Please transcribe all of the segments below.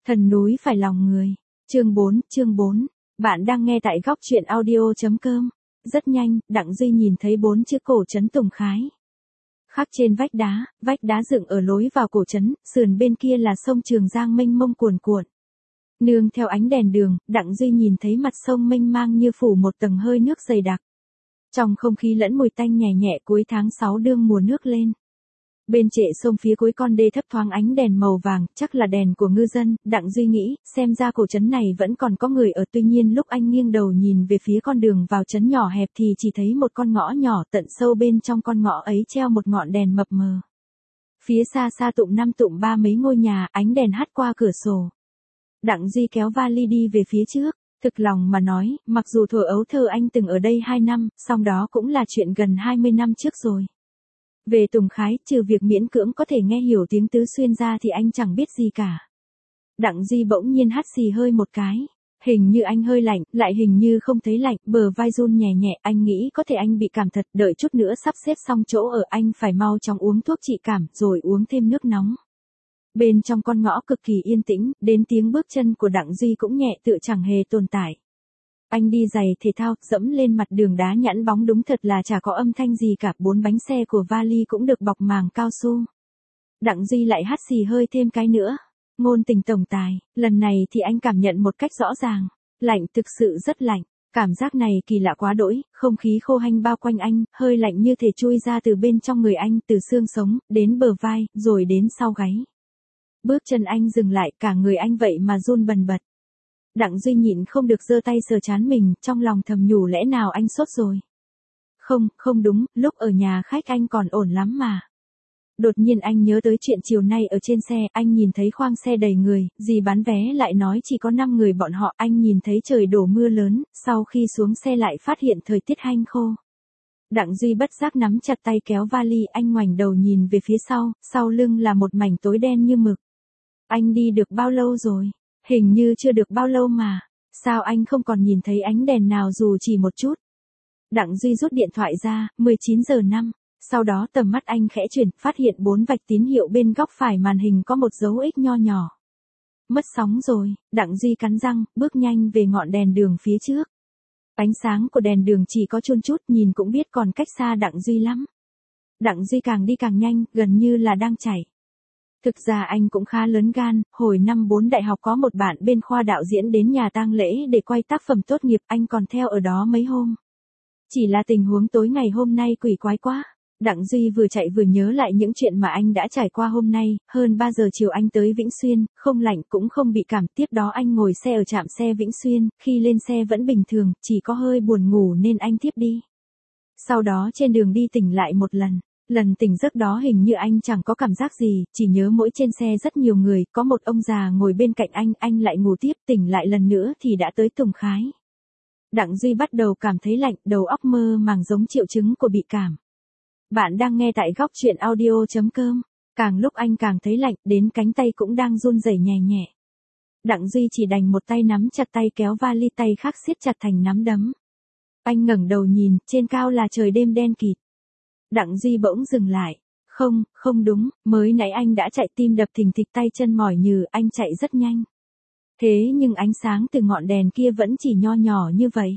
Thần núi phải lòng người. Chương 4. Bạn đang nghe tại góc truyện audio.com. Rất nhanh, Đặng Duy nhìn thấy 4 chữ cổ trấn Tùng Khái. Khắc trên vách đá dựng ở lối vào cổ trấn, sườn bên kia là sông Trường Giang mênh mông cuồn cuộn. Nương theo ánh đèn đường, Đặng Duy nhìn thấy mặt sông mênh mang như phủ một tầng hơi nước dày đặc. Trong không khí lẫn mùi tanh nhẹ nhẹ cuối tháng 6 đương mùa nước lên. Bên trệ sông phía cuối con đê thấp thoáng ánh đèn màu vàng, chắc là đèn của ngư dân, Đặng Duy nghĩ, xem ra cổ trấn này vẫn còn có người ở. Tuy nhiên lúc anh nghiêng đầu nhìn về phía con đường vào trấn nhỏ hẹp thì chỉ thấy một con ngõ nhỏ, tận sâu bên trong con ngõ ấy treo một ngọn đèn mập mờ. Phía xa xa tụm 5 tụm 3 mấy ngôi nhà, ánh đèn hắt qua cửa sổ. Đặng Duy kéo vali đi về phía trước. Thực lòng mà nói, mặc dù thuở ấu thơ anh từng ở đây 2 năm, song đó cũng là chuyện gần 20 năm trước rồi. Về Tùng Khái, trừ việc miễn cưỡng có thể nghe hiểu tiếng Tứ Xuyên ra thì anh chẳng biết gì cả. Đặng Duy bỗng nhiên hắt xì hơi một cái. Hình như anh hơi lạnh, lại hình như không thấy lạnh, bờ vai run nhẹ nhẹ, anh nghĩ có thể anh bị cảm thật, đợi chút nữa sắp xếp xong chỗ ở anh phải mau chóng uống thuốc trị cảm, rồi uống thêm nước nóng. Bên trong con ngõ cực kỳ yên tĩnh, đến tiếng bước chân của Đặng Duy cũng nhẹ tựa chẳng hề tồn tại. Anh đi giày thể thao, dẫm lên mặt đường đá nhẵn bóng, đúng thật là chả có âm thanh gì cả, 4 bánh xe của vali cũng được bọc màng cao su. Đặng Duy lại hắt xì hơi thêm cái nữa. Ngôn tình tổng tài, lần này thì anh cảm nhận một cách rõ ràng. Lạnh, thực sự rất lạnh. Cảm giác này kỳ lạ quá đỗi, không khí khô hanh bao quanh anh, hơi lạnh như thể chui ra từ bên trong người anh, từ xương sống, đến bờ vai, rồi đến sau gáy. Bước chân anh dừng lại, cả người anh vậy mà run bần bật. Đặng Duy nhịn không được giơ tay sờ trán mình, trong lòng thầm nhủ lẽ nào anh sốt rồi. Không đúng, lúc ở nhà khách anh còn ổn lắm mà. Đột nhiên anh nhớ tới chuyện chiều nay ở trên xe, anh nhìn thấy khoang xe đầy người, dì bán vé lại nói chỉ có 5 người bọn họ, anh nhìn thấy trời đổ mưa lớn, sau khi xuống xe lại phát hiện thời tiết hanh khô. Đặng Duy bất giác nắm chặt tay kéo vali, anh ngoảnh đầu nhìn về phía sau lưng là một mảnh tối đen như mực. Anh đi được bao lâu rồi? Hình như chưa được bao lâu mà. Sao anh không còn nhìn thấy ánh đèn nào dù chỉ một chút? Đặng Duy rút điện thoại ra, 19 giờ 5. Sau đó tầm mắt anh khẽ chuyển, phát hiện 4 vạch tín hiệu bên góc phải màn hình có một dấu X nho nhỏ. Mất sóng rồi, Đặng Duy cắn răng, bước nhanh về ngọn đèn đường phía trước. Ánh sáng của đèn đường chỉ có chun chút, nhìn cũng biết còn cách xa Đặng Duy lắm. Đặng Duy càng đi càng nhanh, gần như là đang chạy. Thực ra anh cũng khá lớn gan, hồi năm 4 đại học có một bạn bên khoa đạo diễn đến nhà tang lễ để quay tác phẩm tốt nghiệp, anh còn theo ở đó mấy hôm. Chỉ là tình huống tối ngày hôm nay quỷ quái quá. Đặng Duy vừa chạy vừa nhớ lại những chuyện mà anh đã trải qua hôm nay, hơn 3 giờ chiều anh tới Vĩnh Xuyên, không lạnh cũng không bị cảm, tiếp đó anh ngồi xe ở trạm xe Vĩnh Xuyên, khi lên xe vẫn bình thường, chỉ có hơi buồn ngủ nên anh tiếp đi. Sau đó trên đường đi tỉnh lại một lần tỉnh giấc đó hình như anh chẳng có cảm giác gì, chỉ nhớ mỗi trên xe rất nhiều người, có một ông già ngồi bên cạnh anh lại ngủ tiếp, tỉnh lại lần nữa thì đã tới Tùng Khái. Đặng Duy bắt đầu cảm thấy lạnh, đầu óc mơ màng giống triệu chứng của bị cảm. Bạn đang nghe tại góc truyện audio.com. Càng lúc anh càng thấy lạnh, đến cánh tay cũng đang run rẩy nhẹ nhẹ. Đặng Duy chỉ đành một tay nắm chặt tay kéo vali, tay khác siết chặt thành nắm đấm. Anh ngẩng đầu nhìn, trên cao là trời đêm đen kịt. Đặng Duy bỗng dừng lại. Không đúng, mới nãy anh đã chạy tim đập thình thịch, tay chân mỏi nhừ, anh chạy rất nhanh. Thế nhưng ánh sáng từ ngọn đèn kia vẫn chỉ nho nhỏ như vậy.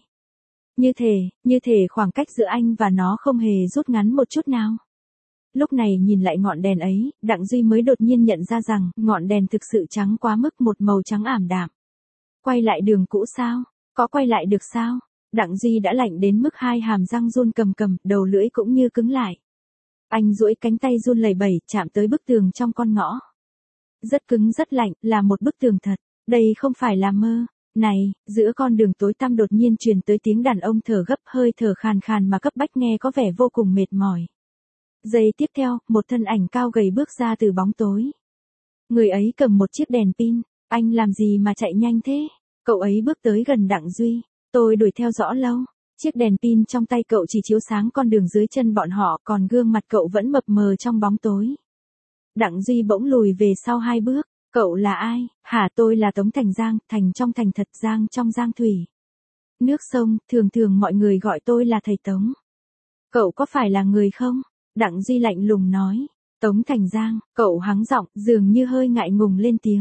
Như thể khoảng cách giữa anh và nó không hề rút ngắn một chút nào. Lúc này nhìn lại ngọn đèn ấy, Đặng Duy mới đột nhiên nhận ra rằng, ngọn đèn thực sự trắng quá mức, một màu trắng ảm đạm. Quay lại đường cũ sao? Có quay lại được sao? Đặng Duy đã lạnh đến mức 2 hàm răng run cầm cầm, đầu lưỡi cũng như cứng lại. Anh duỗi cánh tay run lẩy bẩy, chạm tới bức tường trong con ngõ. Rất cứng rất lạnh, là một bức tường thật. Đây không phải là mơ. Này, giữa con đường tối tăm đột nhiên truyền tới tiếng đàn ông thở gấp, hơi thở khàn khàn mà cấp bách, nghe có vẻ vô cùng mệt mỏi. Giây tiếp theo, một thân ảnh cao gầy bước ra từ bóng tối. Người ấy cầm một chiếc đèn pin. Anh làm gì mà chạy nhanh thế? Cậu ấy bước tới gần Đặng Duy. Tôi đuổi theo rõ lâu. Chiếc đèn pin trong tay cậu chỉ chiếu sáng con đường dưới chân bọn họ, còn gương mặt cậu vẫn mập mờ trong bóng tối. Đặng Duy bỗng lùi về sau 2 bước. Cậu là ai? Hả, tôi là Tống Thành Giang, thành trong thành thật, Giang trong Giang thủy. Nước sông, thường mọi người gọi tôi là thầy Tống. Cậu có phải là người không? Đặng Duy lạnh lùng nói. Tống Thành Giang, cậu hắng giọng, dường như hơi ngại ngùng lên tiếng.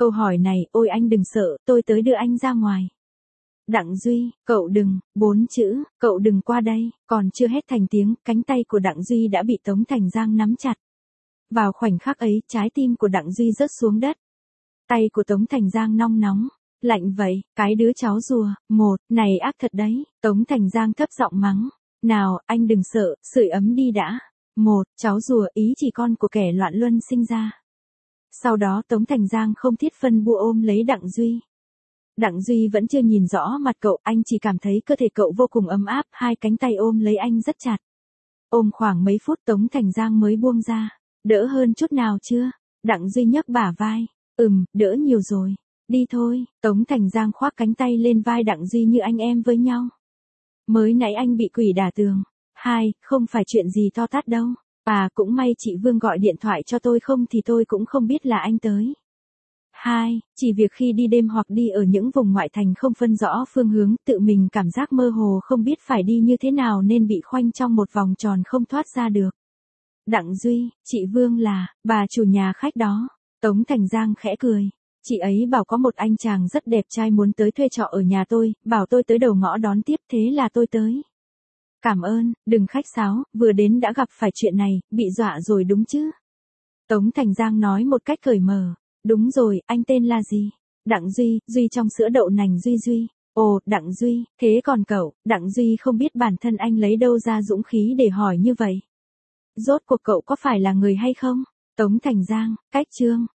Câu hỏi này, ôi anh đừng sợ, tôi tới đưa anh ra ngoài. Đặng Duy, cậu đừng, 4 chữ, cậu đừng qua đây, còn chưa hết thành tiếng, cánh tay của Đặng Duy đã bị Tống Thành Giang nắm chặt. Vào khoảnh khắc ấy, trái tim của Đặng Duy rớt xuống đất. Tay của Tống Thành Giang nong nóng, lạnh vậy, cái đứa cháu rùa, này ác thật đấy, Tống Thành Giang thấp giọng mắng. Nào, anh đừng sợ, sưởi ấm đi đã. Cháu rùa ý chỉ con của kẻ loạn luân sinh ra. Sau đó Tống Thành Giang không thiết phân bua ôm lấy Đặng Duy. Đặng Duy vẫn chưa nhìn rõ mặt cậu, anh chỉ cảm thấy cơ thể cậu vô cùng ấm áp, hai cánh tay ôm lấy anh rất chặt. Ôm khoảng mấy phút Tống Thành Giang mới buông ra. Đỡ hơn chút nào chưa? Đặng Duy nhấc bả vai. Đỡ nhiều rồi. Đi thôi. Tống Thành Giang khoác cánh tay lên vai Đặng Duy như anh em với nhau. Mới nãy anh bị quỷ đả tường. Không phải chuyện gì to tát đâu. Cũng may chị Vương gọi điện thoại cho tôi, không thì tôi cũng không biết là anh tới. Chỉ việc khi đi đêm hoặc đi ở những vùng ngoại thành không phân rõ phương hướng, tự mình cảm giác mơ hồ không biết phải đi như thế nào nên bị khoanh trong một vòng tròn không thoát ra được. Đặng Duy, chị Vương là, bà chủ nhà khách đó. Tống Thành Giang khẽ cười. Chị ấy bảo có một anh chàng rất đẹp trai muốn tới thuê trọ ở nhà tôi, bảo tôi tới đầu ngõ đón tiếp, thế là tôi tới. Cảm ơn, đừng khách sáo, vừa đến đã gặp phải chuyện này, bị dọa rồi đúng chứ? Tống Thành Giang nói một cách cởi mở. Đúng rồi, anh tên là gì? Đặng Duy, Duy trong sữa đậu nành Duy. Ồ, Đặng Duy, thế còn cậu? Đặng Duy không biết bản thân anh lấy đâu ra dũng khí để hỏi như vậy. Rốt cuộc cậu có phải là người hay không? Tống Thành Giang, cách chương.